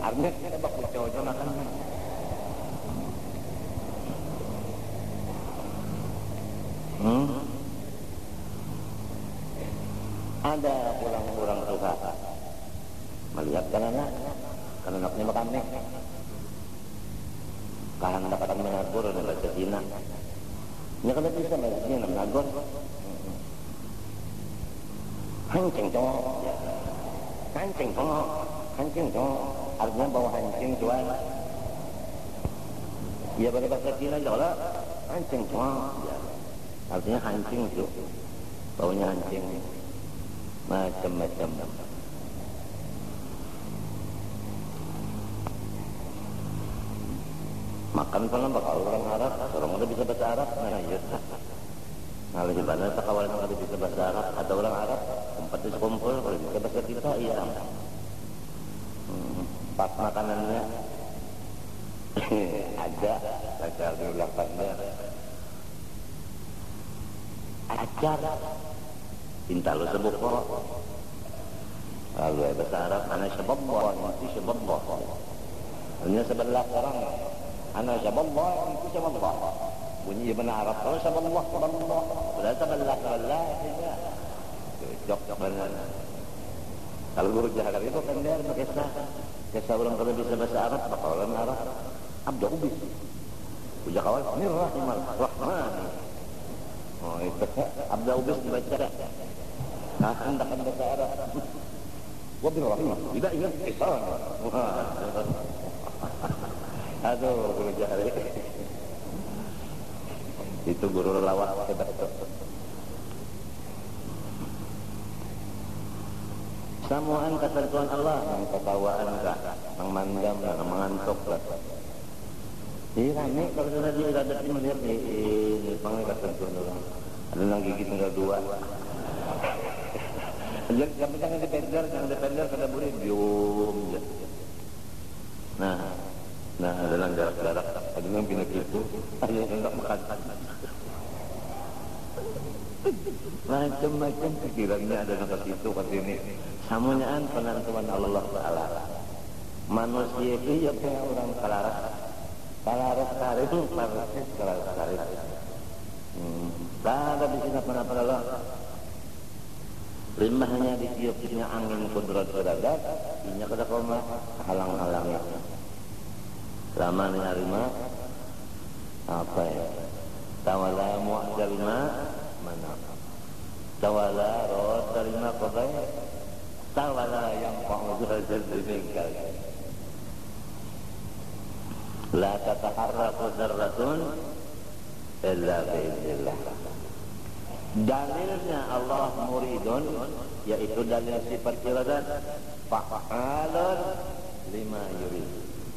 artinya kita bakal cowok makan. Ada pulang-pulang suka melihat karena anaknya makan nek kahan dapat menagor dan baca Cina ini kan bisa bahasanya menagor hancing cowok artinya bawa hancing jual ya pada bahasa Cina juga hancing cowok artinya hancing itu baunya hancing macam-macam. Makan pernah bakal orang Arab, orang udah bisa bahasa Arab, nah iya. Nah lebih banyak kawan yang ada bisa bahasa Arab, ada orang Arab, tempat itu kumpul, kalau bisa bahasa kita, iya. Pas makanannya, ada, acar di belakangnya, acar, cinta lu sebut kok. Lalu bahasa Arab, anak syababah, nanti syababah. Hanya 11 orang. Anak syababah, nanti syababah. Bunyi benar Arab, kalau syababah. Sudah 11. Cocok benar. Kalau guru jahat itu kan dia kisah orang kalau bisa bahasa Arab, bakal orang Arab. Abda ubis. Uja kawan, ini rahman. Oh itu, Abda ubis dibaca. Nah, hendakan bahasa Arab. Wabil rahimah, tidak ingat kisah. Aduh, guru jahari. Itu guru lawak hebat itu. Samuan ketentuan Allah, yang ketawaan kah, yang mandam lah, yang mengantuk lah. Iya rame kalau sudah diiradat melihat di panggil ketentuan Allah. Ada yang gigit tinggal 2. Jangan dipender kada boleh dium. Nah, ada yang garak-garak, ada yang pindah gitu, ada yang enggak makan. Macam-macam pikirannya ada yang ke situ ke sini. Samunyaan penentuan Allah Taala. Manusia itu ya kayak orang kalaras karir, persis kalaras karir. Tak ada di sini apa-apa Allah. Rimahnya ditiupnya angin kudrat keradat, inya kada koma halang-halangnya. Lamanya rimah apa ya? Tawala mu'jal ma mana? Tawala rod rimah kodai. Tawala yang pangudul jadimingkal. La tataharraku dzarratun illa bi'idznillah. Dalilnya Allah muridun, yaitu dalil sifat iradat, fa'alun lima yurid.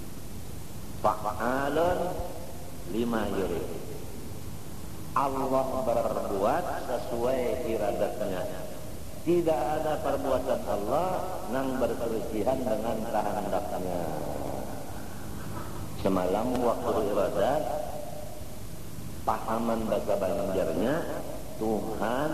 Fa'alun lima yurid. Allah berbuat sesuai iradatnya. Tidak ada perbuatan Allah yang berselisihan dengan kehendaknya. Semalam waktu iradat, pahaman bahasa Banjarnya, Tuhan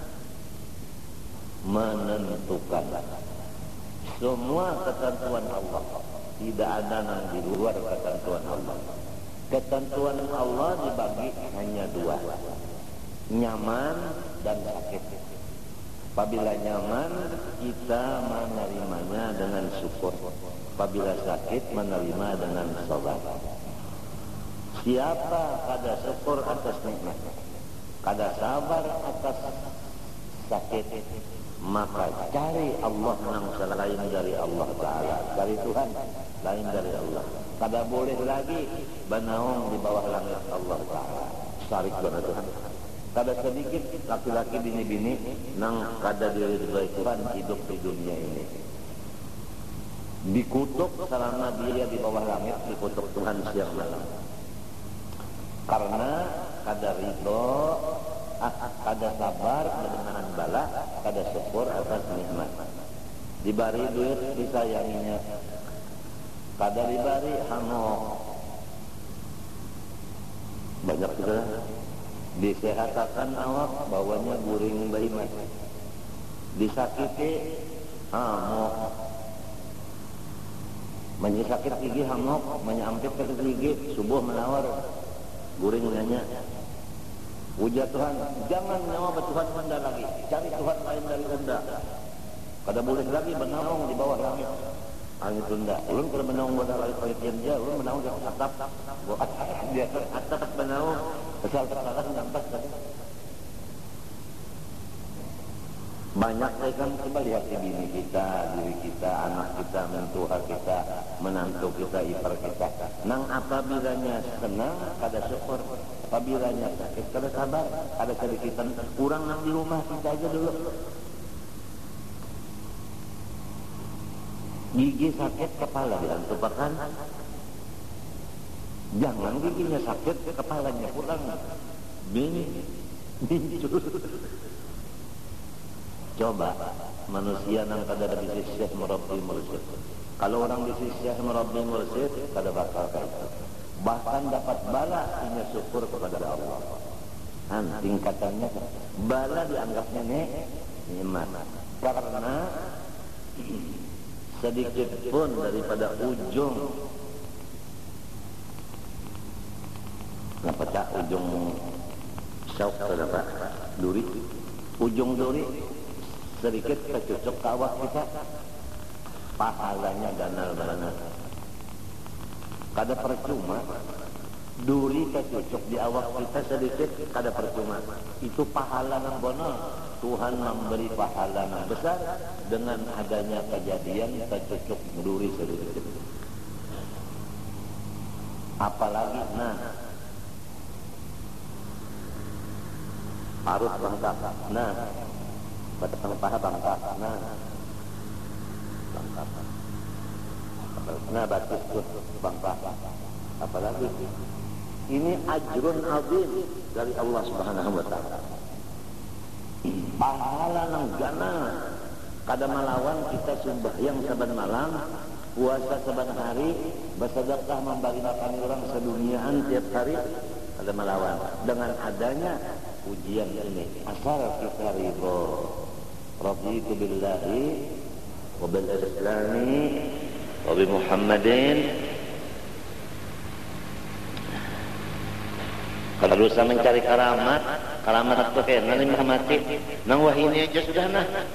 menentukan semua ketentuan Allah, tidak ada yang di luar ketentuan Allah. Ketentuan Allah dibagi hanya 2, nyaman dan sakit. Apabila nyaman, kita menerimanya dengan syukur. Apabila sakit, menerima dengan sabar. Siapa kada syukur atas nikmat, kada sabar atas sakit, maka cari Allah yang selain dari Allah Ta'ala, cari Tuhan lain dari Allah. Kada boleh lagi banaung di bawah langit Allah Ta'ala. Sarik kepada Tuhan. Kada sedikit laki-laki bini-bini nang kada diridhoi Tuhan hidup di dunia ini. Dikutuk selama dia di bawah langit, dikutuk Tuhan siang malam. Karena kada ridho, kada sabar dengan bala, kada syukur atas nikmat. Dibari duit disayanginya, kada dibari hangok. Banyak juga disehatakan awak, bawanya guring baimat. Disakiti hamok. sakit gigi hamok, menyampit ke gigi, subuh menawar, guring nanya, puja Tuhan, jangan nyawa Tuhan Anda lagi, cari Tuhan lain dari Anda. Kada boleh lagi menaung di bawah langit Anda. Ulun kalau menaung pada langit dia, ulun menaung di atap, dia atap menaung, asal kesalahan nampak tadi. Banyak kan coba lihat bini kita, diri kita, anak kita, mentua kita, menantu kita, ipar kita. Nang apabiranya senang, kada syukur. Apabiranya sakit, kada sabar. Ada sedikitan kurang nang di rumah kita aja dulu. Gigi sakit, kepala bilang tupakan. Jangan giginya sakit, kepalanya pulang. Bincur. Coba manusia yang kada di Syekh Murabbi Mursyid. Kalau orang di Syekh Murabbi Mursyid kada bakal kayak itu. Bahkan dapat bala punya syukur kepada Allah. Tingkatannya bala dianggapnya nikmat. Karena sedikit pun daripada ujung apa cak ujung sauk apa duri, ujung duri sedikit kecucuk ke awak kita, pahalanya ganal banget. Kada percuma duri kecucuk di awak kita sedikit, kada percuma. Itu pahala yang benar. Tuhan memberi pahala yang besar dengan adanya kejadian kecucuk duri sedikit. Apalagi harus bangkak. Batang paha bangkak. Bangkak. Batis pun bangkak. Apalagi ini ajrun azim dari Allah Subhanahu wa taala. Pahala nang gana kada melawan kita sembahyang saban malam, puasa saban hari, bersedekah membagi makan orang seduniaan tiap hari, kada melawan. Dengan adanya ujian ini asal kita ridho. Raditu billahi wa bil islami wa bi Muhammadin. Kalau berusaha mencari karamat itu kayak nanti mati. Nang wahini aja sudah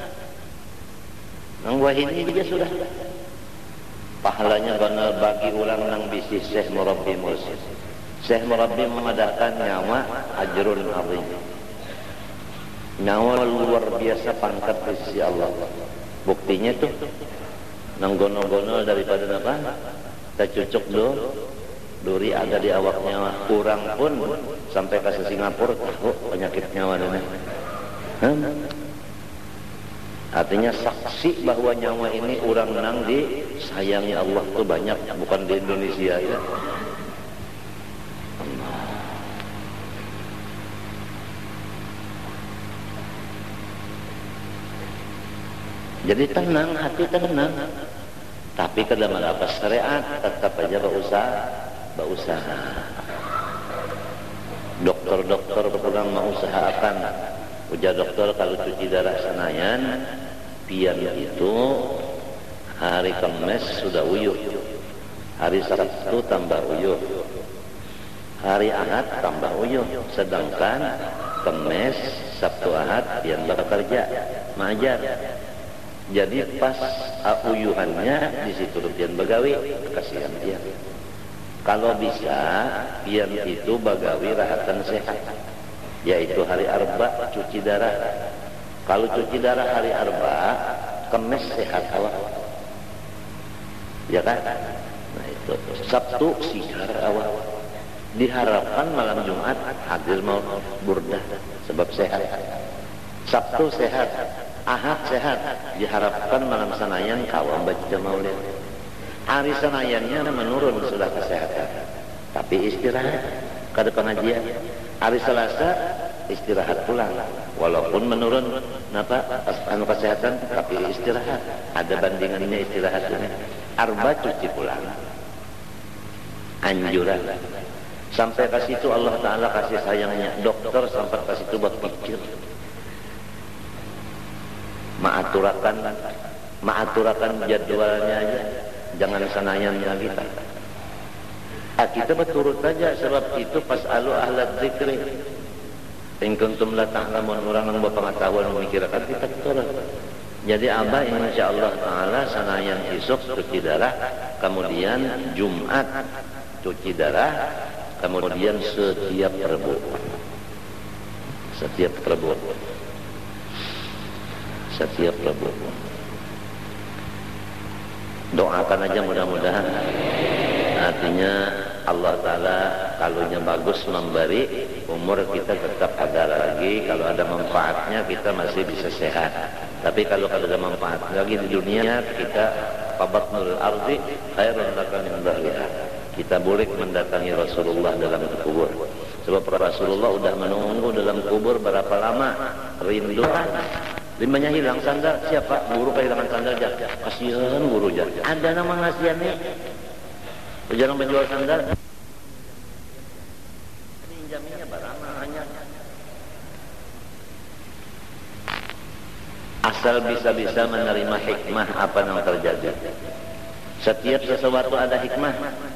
Nang wahini aja sudah. Pahalanya benar bagi orang nang bisi Syekh Murabbi Mursyid. Syekh Murabbi memadahkan nyawa ajrun azim. Nyawa luar biasa pangkat di sisi Allah. Buktinya tuh nang gonol-gonol daripada apa? Kita cucuk duri ada di awaknya, kurang pun sampai ke Singapura tahu penyakit nyawa ini. Artinya saksi bahwa nyawa ini orang nang disayangi Allah tuh banyak, bukan di Indonesia ya. Jadi tenang, hati tenang. Tapi kada melapas syariat, tetap aja berusaha. Dokter-dokter kurang mengusahakan. Ujar dokter kalau cuci darah Senayan, pian itu hari Kamis sudah uyuh, hari Sabtu tambah uyuh, hari Ahad tambah uyuh. Sedangkan Kamis, Sabtu, Ahad pian bekerja, mengajar. Jadi pas uyuhannya di situ pian begawi, kasihan dia. Kalau bisa pian itu bagawi rahatan sehat, yaitu hari Arba cuci darah. Kalau cuci darah hari Arba, Kamis sehat awak, ya kan? Nah itu Sabtu sigar awak. Diharapkan malam Jumat hadir mau burdah sebab sehat. Sabtu sehat, Ahad sehat. Diharapkan malam Senayan kawam baca maulid. Hari Senayannya menurun sudah kesehatan, tapi istirahat kada pengajian. Hari Selasa istirahat pulang, walaupun menurun kesehatan, tapi istirahat. Ada bandingannya istirahat ini. Arba cuci pulang, anjuran. Sampai ke situ Allah Ta'ala kasih sayangnya. Dokter sampai ke situ buat pikir, maaturakan jadwalnya aja. jangan sanayan kita. Kita berturut saja, sebab itu pas'alu ahla dzikri in kuntum la ta'lamun, orang yang berpengetahuan memikirkan kita turut. Jadi abah insyaallah taala sanayan esok cuci darah, kemudian Jumat cuci darah, kemudian setiap Rabu. Setiap Rabu. Setiap Rabu. Doakan aja mudah-mudahan. Artinya Allah Ta'ala kalunya bagus memberi umur kita tetap ada lagi, kalau ada manfaatnya kita masih bisa sehat. Tapi kalau ada manfaat lagi di dunia kita fabatnul ardi khairun laka min dhahriha. Kita boleh mendatangi Rasulullah dalam kubur. Sebab Rasulullah udah menunggu dalam kubur berapa lama, rinduan. Limanya hilang sandal, siapa? Guru kehilangan sandal aja. Kasihan guru aja. Ada nama ngasihan nih. Jarang menjual sandal. Ini injaminya barang hanya. Asal bisa-bisa menerima hikmah apa yang terjadi. Setiap sesuatu ada hikmah.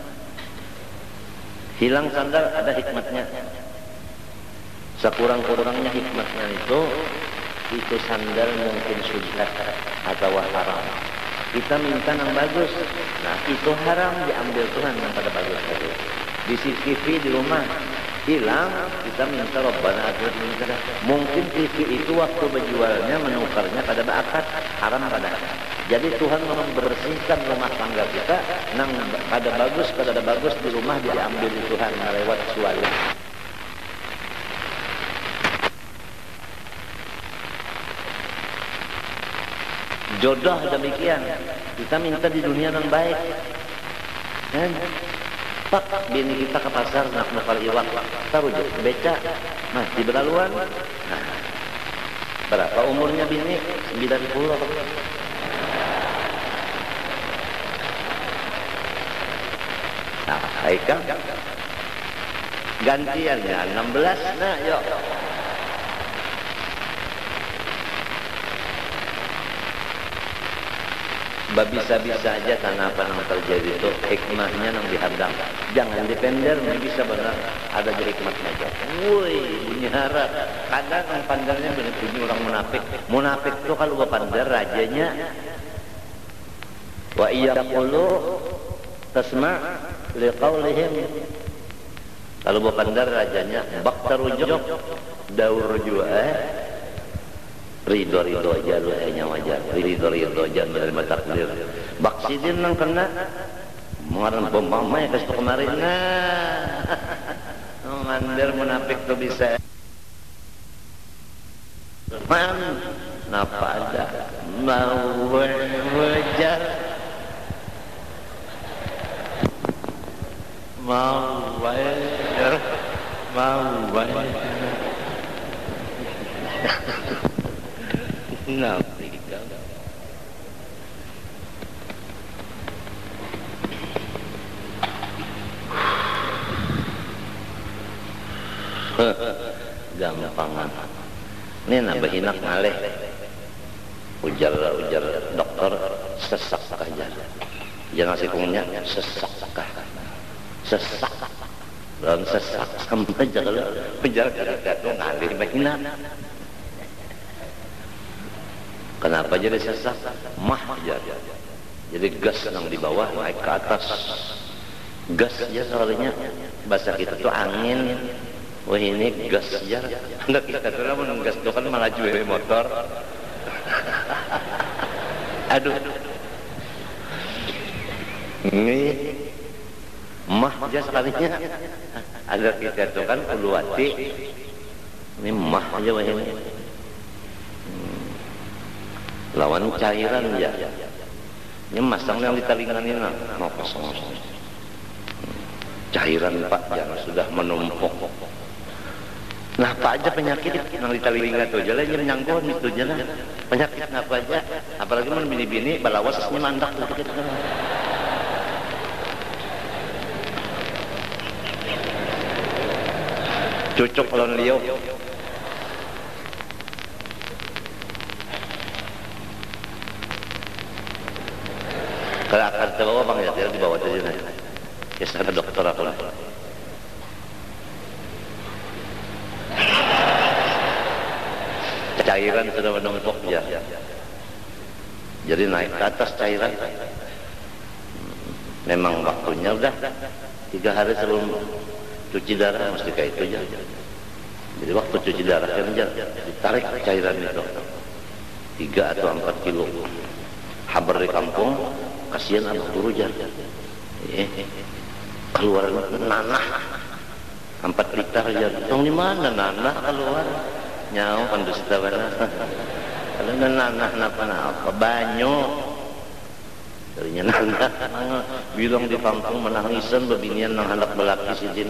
Hilang sandal ada hikmatnya. Sekurang-kurangnya hikmatnya itu sandal mungkin sudah atau haram. Kita minta yang bagus. Nah itu haram, diambil Tuhan yang pada bagus. Di TV di rumah hilang, kita minta Rabbana atina fid dunya. Mungkin TV itu waktu berjualnya menukarnya pada bakat haram pada. Jadi Tuhan membersihkan rumah tangga kita, nang pada bagus di rumah diambil Tuhan lewat suara. Jodoh demikian, kita minta di dunia yang baik. Pak, bini kita ke pasar nak nakal iwak, taruh beca, nah di belaluan. Nah, berapa umurnya bini? 90. Nah, Haikal gantiannya 16. Nah, yuk. Bisa-bisa aja karena apa yang terjadi itu hikmahnya yang dihadang. Jangan dipender, bisa benar ada di hikmahnya aja. Woi, bunyi harap. Kadang yang pandarnya benar bunyi orang munafik. Munafik tuh kalau berpandar rajanya. Wa iyaqulu tasma' liqaulihim. Kalau berpandar rajanya bak tarujuk daur rujua. Ridho aja lu hanya wajar. Ridho aja menerima takdir. Baksidin nang kena mengarang bom mamai kasih kemarin. Nah, mandar munafik tuh bisa. Man, napa ada mau wajar. Mau wajar. Nah, gampangan. Ini nambah hinak ngaleh. Ujar dokter sesak aja. Jangan sikungnya sesak. Sesak. Dan sesak sampai jalan penjara tuh ngalih hinak. Kenapa jadi sesak? Mah aja. Jadi gas yang di bawah naik ke atas. Gas aja soalnya bahasa kita tuh angin. Wah ini gas aja. Enggak kita tuh namun gas itu kan malah jual motor. Aduh. Ini mah aja sekalinya. Ada kita tuh kan uluwati. Ini mah aja wah ini. Lawan cairan ya. Ini masang yang di talingan ini mau kosong. Cairan Pak jangan sudah menumpuk. Nah apa aja penyakit yang di talingan itu jalan nyangkut itu jalan. Penyakit apa aja? Apalagi mun bini-bini balawasnya mandak gitu. Cucuk lawan liau. Kalau akan terbawa bang ya, dibawa aja nih. Ya sana dokter aku lah. Cairan sudah menumpuk ya. Jadi naik ke atas cairan. Memang waktunya udah 3 hari sebelum cuci darah mesti kayak itu aja. Jadi waktu cuci darah kan ditarik cairan itu 3 atau 4 kilo. Habar di kampung, kasihan anak turujan. Keluar nanah 4 liter aja. Tong di mana nanah keluar? Nyawa kan dusta mana? Kalau nanah napa banyu. Darinya nanah bilang di kampung menangisan bebinian nang hendak belaki sidin.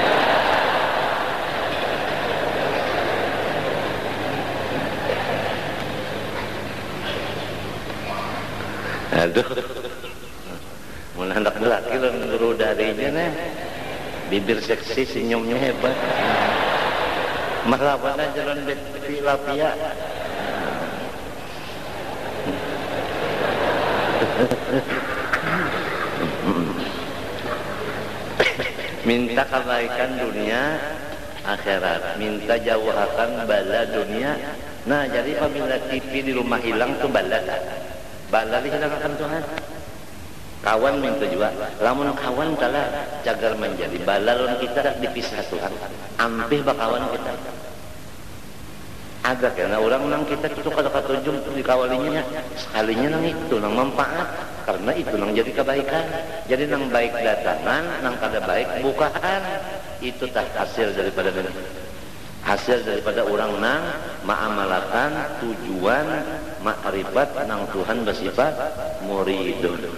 Aduh, mau hendak belaki lah guru darinya nih, bibir seksi senyumnya hebat, melawan aja jalan lapia. Minta kebaikan dunia akhirat, minta jauhakan bala dunia. Nah jadi apabila TV di rumah hilang tuh bala dihilangkan Tuhan. Kawan minta juga, lamun kawan kalah cagar menjadi balalon kita dipisah Tuhan. Ampih bakawan kita. Ada karena orang nang kita itu kata-kata ujung dikawalinya sekalinya nang itu nang manfaat, karena itu nang jadi kebaikan. Jadi nang baik datangan, nang kada baik bukaan. Itu tak hasil daripada orang nang ma'amalakan tujuan makrifat nang Tuhan bersifat muridun.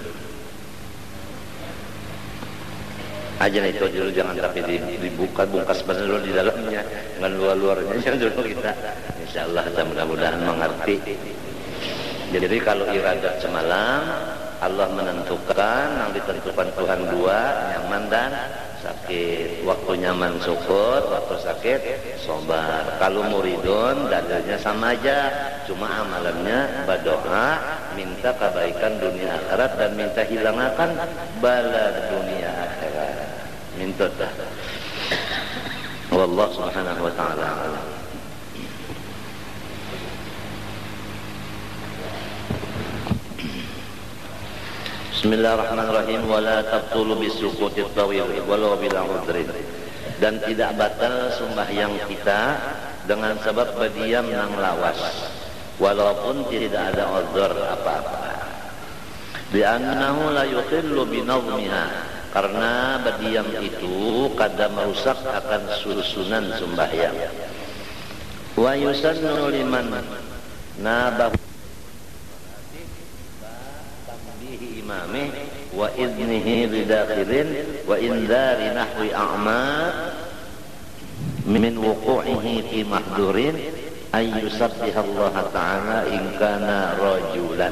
Aja itu dulu, jangan tapi dibuka bungkas benar dulu di dalamnya, dengan luar-luarnya jangan dulu kita. Insyaallah mudah-mudahan mengerti. Jadi kalau iradat semalam Allah menentukan yang ditentukan Tuhan 2, nyaman dan sakit. Waktu nyaman syukur, waktu sakit sabar. Kalau muridun dalilnya sama aja, cuma amalannya berdoa minta kebaikan dunia akhirat dan minta hilangakan bala dunia akhirat. Minta dah. Wallahu subhanahu wa ta'ala alam. Bismillahirrahmanirrahim. Wala tabtulu bisukutit tawil walau bila udrin. Dan tidak batal sembahyang kita dengan sebab berdiam nang lawas, walaupun tidak ada uzur apa-apa. Li'annahu la yukhillu binazmiha, karena berdiam itu kadang merusak akan susunan sembahyang. Wa yusannu liman nabahu tambihi imamih wa idnihi bidakhilin wa indari nahwi a'ma min wuqu'ihi fi mahdurin ay yusabbihallaha ta'ala in kana rajulan.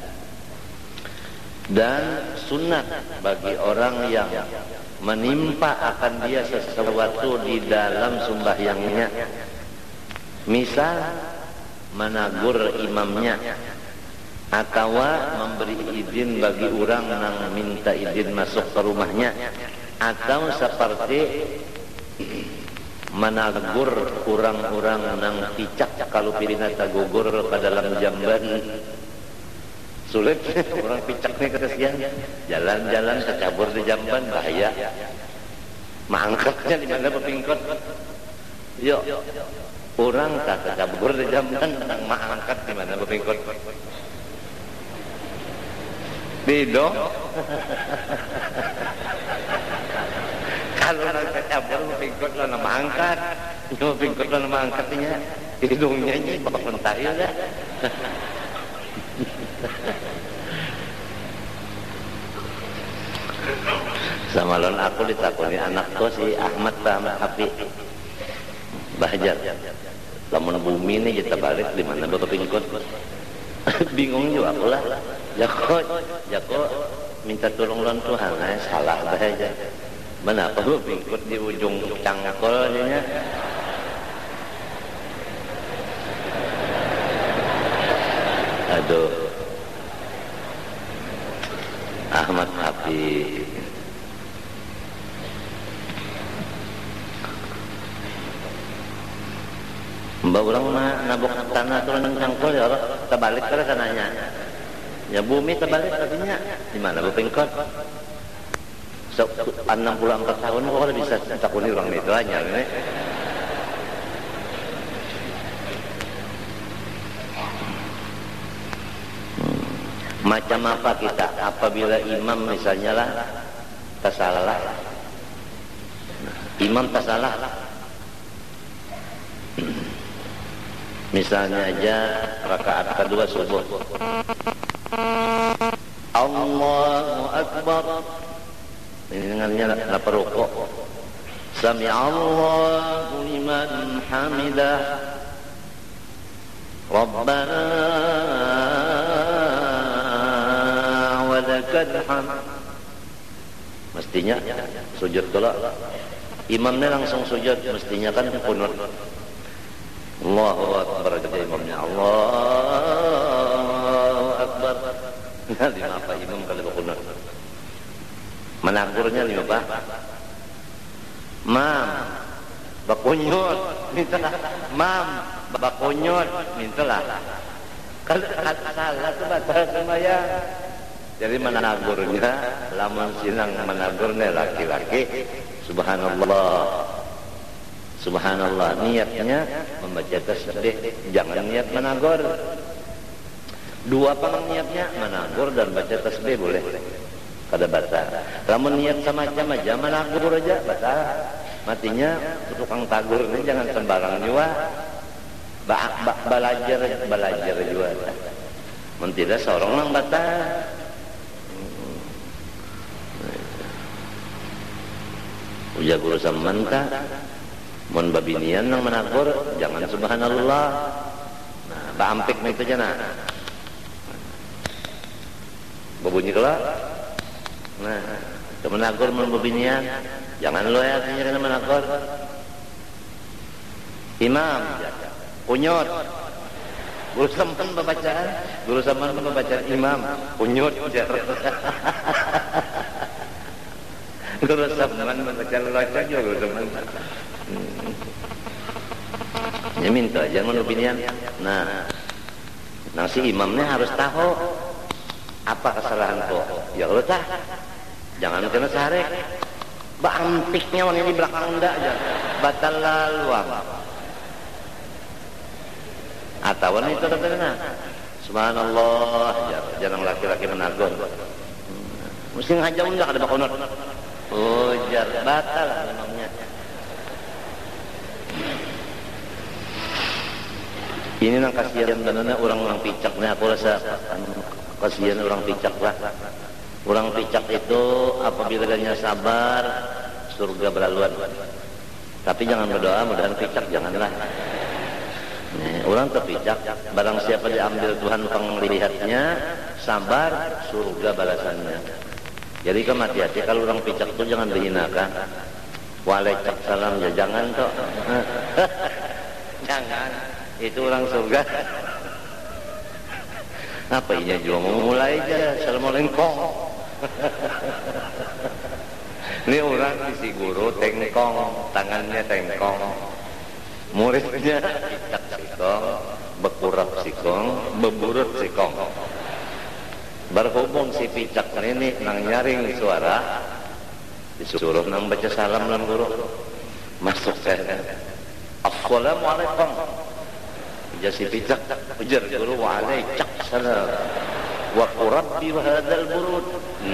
Dan sunat bagi orang yang menimpa akan dia sesuatu di dalam sembahyangnya, misal menagur imamnya atau memberi izin bagi orang yang minta izin masuk ke rumahnya, atau seperti menagur orang-orang yang picak kalau pirina tagugur ke dalam jamban. Sulit orang picak nih kesian, jalan-jalan tercabur di jamban bahaya. Mangkatnya di mana pepingkot? Yuk, orang tak tercabur di jamban, nang mangkat di mana pepingkot? Bido. Kalau nang tercabur pepingkot lah nama angkat, pepingkot lah nama angkatnya, hidungnya ini bapak mentahil dah. Samalon aku ditakuni anakku si Ahmad Hafi Bahjar, lamun bumi ini kita balik di mana bapak pingkot. Bingung juga aku lah. Jako minta tolong lawan Tuhan, salah bahaya. Mana apa bapak pingkot di ujung cangkolnya. Aduh. Ahmad Habib. Mbak ulang nabok tanah turun cangkul ya Allah, terbalik terus sananya. Ya bumi terbalik tadinya. Di mana Bu Pengkot? 64 tahun kok udah bisa takuni orang itu aja ini. Macam apa kita apabila imam misalnya lah tersalah. Imam tersalah. Misalnya aja rakaat kedua subuh. Allahu Akbar. Ini dengannya lapar rukuk. Sami'allahu liman hamidah. Rabbana wa lakal hamd. Mestinya sujud dulu. Imamnya langsung sujud, mestinya kan kunut. Allahu Akbar kata imamnya. Allahu Akbar. Nah, lima apa imam kalau berkunut? Menagurnya lima apa? Mam, bakunyut, mintalah. Mam, bakunyut, mintalah. Kalau salah itu batal sembahyang. Jadi menagurnya, lamun silang menagurnya laki-laki. Subhanallah. Subhanallah, niatnya membaca tasbih, jangan niat menagur. Dua pang niatnya menagur dan baca tasbih boleh. Kada batal. Lamun niat sama-sama aja menagur aja batal. Matinya tukang tagur ini jangan sembarang juga. Belajar juga. Mun tidak seorang lang batal. Uja guru samanta. Mun babinian nang menagur jangan subhanallah. Nah, baampik itu aja nah. Babunyi kelak. Nah, ke menagur mun babinian jangan lo ya kena menagur. Imam kunyut. Guru sampan pembacaan, guru sampan pembacaan imam kunyut jar. Guru sampan membaca lelaca juga guru sampan. Ya minta jangan opinian. Nah si imamnya harus tahu apa kesalahan kok. Ya Allah tah, jangan kena sarek. Baantiknya wanita di belakang ndak aja. Batal laluang. Atau wanita terkena. Subhanallah, jarang laki-laki menagur. Mesti ngajak enggak ada bakonot. Oh, jar batal imamnya. Ini nang kasihan benar orang picaknya, aku rasa kasihan orang picak lah. Orang picak itu apabila dia sabar surga berlaluan. Tapi jangan berdoa mudahan picak, janganlah. Orang terpicak, barang siapa diambil Tuhan penglihatnya, sabar surga balasannya. Jadi kamu hati-hati kalau orang picak itu jangan dihinakan. Waalaikumsalam ya jangan toh. Jangan. Itu orang surga. Apa ini juga mau mulai aja. Assalamualaikum. Ini orang isi guru tengkong, tangannya tengkong. Muridnya picak sikong, bekurap sikong, beburut sikong. Berhubung si picak ini nang nyaring suara, disuruh nang baca salam lan guru. Masuk saya. Assalamualaikum. Jasi picak ujar guru waalaikumsalam wa rabbi wa hadzal burud.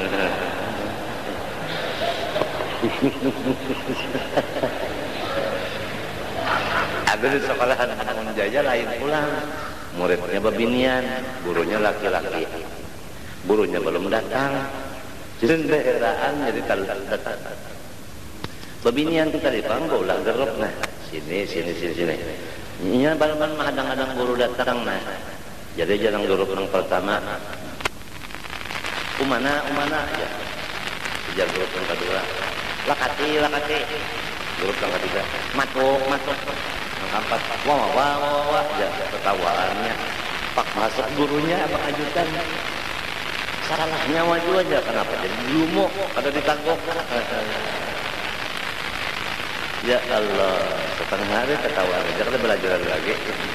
Ada di sekolahan Bangun Jaya lain pulang, muridnya babinian, gurunya laki-laki. Gurunya belum datang, jenderaan jadi kalau datang. Babinian kita dipanggil ulah gerok nah, sini. Ini balaman mah kadang-kadang guru datang nah. Jadi jarang guru yang pertama. Umana aja. Kejar guru yang kedua. Lakati. Guru yang ketiga. Matuk. Yang keempat. Wah. Ya ketawaannya. Pak masuk gurunya apa ajudan. salahnya wajib aja. Kenapa jadi lumuk ada ditanggung? Ya Allah, setengah hari ketawa aja, kita belajar lagi.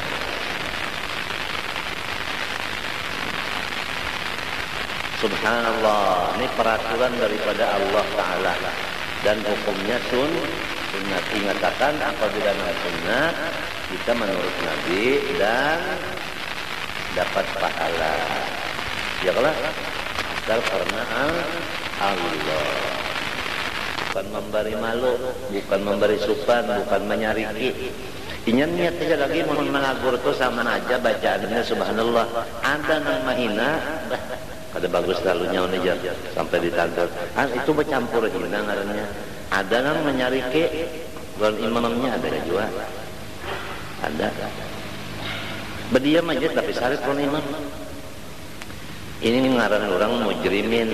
Subhanallah, ini peraturan daripada Allah Ta'ala dan hukumnya sunnah. Ingatakan apabila sunnah kita menurut Nabi dan dapat pahala. Ya kalau asal karena Allah, bukan memberi malu, bukan memberi supan, bukan menyariki. Ingat niat aja lagi mau menagur tuh sama aja bacaannya subhanallah. Ada nang mahina, ada bagus terlalu nyawa aja sampai ditagur. Itu bercampur hina ngarannya. Ada nang menyariki, bukan imamnya ada juga. Ada. Berdiam aja tapi syarif pun imam. Ini ngaran orang mujrimin.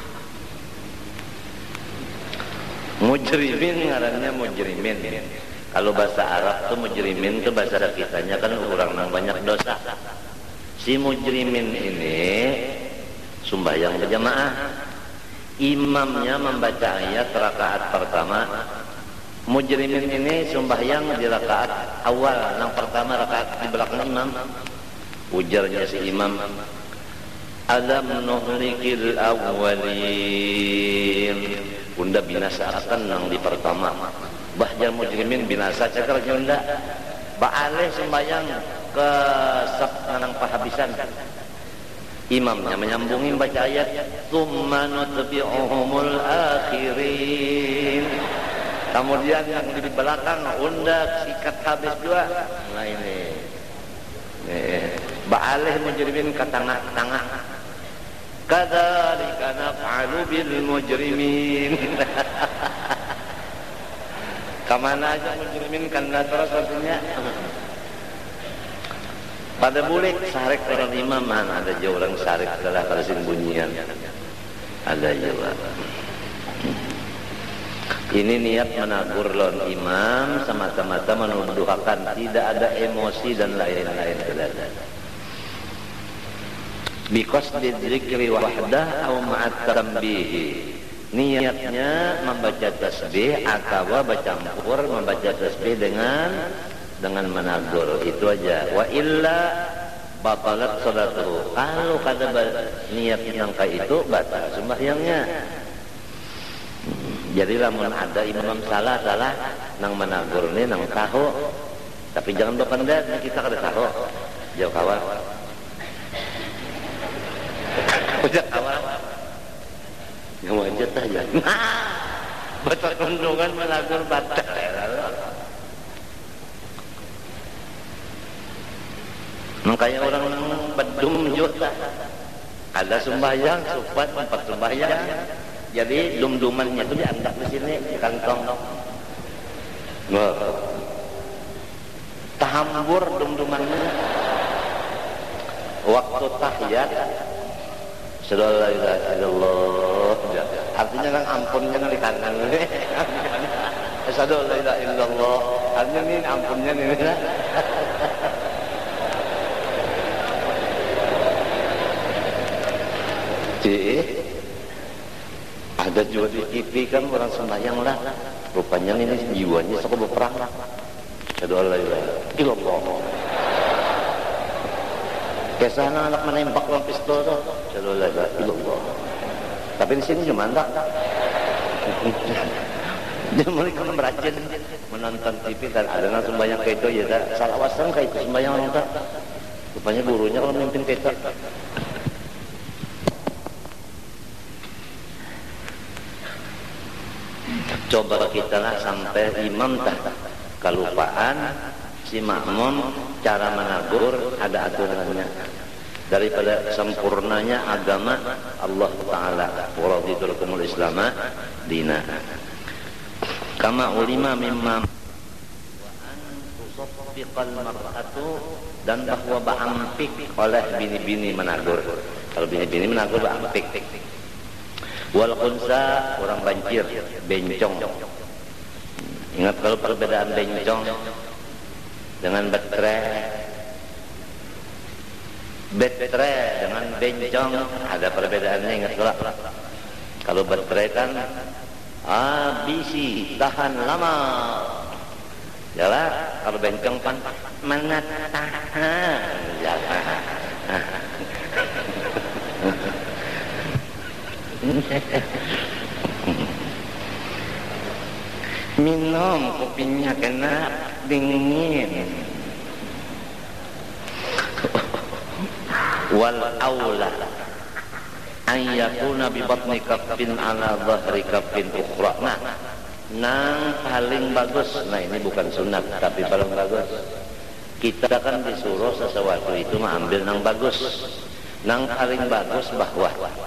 Mujrimin ngarannya mujrimin. Kalau bahasa Arab tuh mujrimin tuh bahasa kitanya kan orang yang banyak dosa. Si mujrimin ini sembahyang berjamaah. Imamnya membaca ayat rakaat pertama. Mujrimin ini sembahyang di rakaat awal, yang pertama rakaat di belakang imam. Ujarnya si imam, alam nuhlikil awwalin. Bunda binasakan yang di pertama. Bahjar mujrimin binasa cakar junda. Ba'aleh sembahyang ke nang pahabisan. Imamnya menyambungin baca ayat, tsumma nutbi'uhumul akhirin. Kemudian yang di belakang undak sikat habis juga. Nah ini. Ba'aleh mujrimin ke tengah-tengah. Kadzalika naf'alu bil mujrimin. Kemana aja mujrimin kan terus artinya. Pada bulik sarik orang imam mana ada jauh orang sarik adalah kalasin bunyian. Ada juga. Ini niat menagur lon imam semata-mata menuduhkan, tidak ada emosi dan lain-lain. Because dzikri wahdah atau ma'at tanbihi. Niatnya membaca tasbih atau bercampur membaca tasbih dengan menagur, itu aja. Wa illa batalat salatuhu. Kalau kada niat nangka itu batal sembahyangnya. Jadi lamun ada imam salah nang menagur ni nang tahu, tapi jangan berpendat kita kada tahu. Jauh kawan. Udah kawan. Yang wajib aja. Baca kandungan menagur batal. Makanya orang bedum juga ada sembahyang, supat, 4 sembahyang. Jadi dum-dumannya itu diangkat di sini di kantong. Wah. Tahambur dum-dumannya. Waktu tahiyat Asyhadu la ilaha illallah. Artinya kan ampunnya di kanan. Asyhadu la ilaha illallah. Artinya ini ampunnya ini. Ada juga di TV kan orang sembahyang lah. Rupanya ini jiwanya suka berperang lah. Asyhadu alla ilaha illallah. Kesana anak menembak dengan pistol tuh. Asyhadu alla ilaha illallah. Tapi di sini cuma enggak. Dia mereka merajin menonton TV dan ada yang sembahyang kayak itu ya. Salah wasan kayak itu sembahyang orang tak. Rupanya gurunya kalau memimpin kita. Coba kita lah sampai imam tak kelupaan si makmum cara menagur ada aturannya. Daripada sempurnanya agama Allah Ta'ala wa raditu lakumul islama dina kama ulima mimma wa an tusaffiqal mar'atu, dan bahwa ba'ampik oleh bini-bini menagur. Kalau bini-bini menagur ba'ampik. Wal khunsa orang bancir, bencong. Ingat kalau perbedaan bencong dengan betre. Betre dengan bencong ada perbedaannya, ingat pula. Kalau betre kan bisi, tahan lama. Yalah, kalau bencong kan mana tahan. Yalah. Minum kopinya kena dingin. Wal aula an yakuna bi batni kaffin ala dhahri kaffin ukhra. Nah, nang paling bagus, nah ini bukan sunat tapi paling bagus. Kita kan disuruh sesuatu itu mah ambil nang bagus. Nang paling bagus bahwa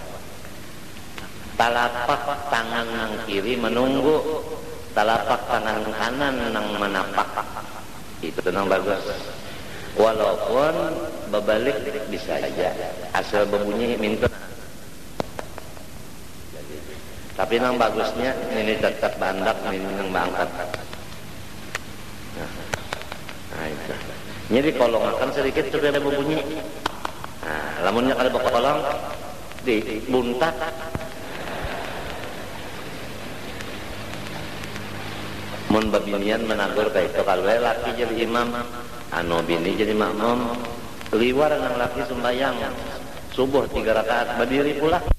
telapak tangan nang kiri menunggu, telapak tangan kanan nang menapak. Itu nang bagus. Walaupun berbalik bisa aja, asal berbunyi minta. Tapi nang bagusnya ini tetap bandak, ini nang bangkat. Nah itu. Jadi kolongakan sedikit supaya berbunyi. Nah, lamunnya kalau berkolong di buntak. Mun babinian menagur kayak itu, kalau laki jadi imam, anu bini jadi makmum, liwar nang laki sembahyang subuh 3 rakaat berdiri pula.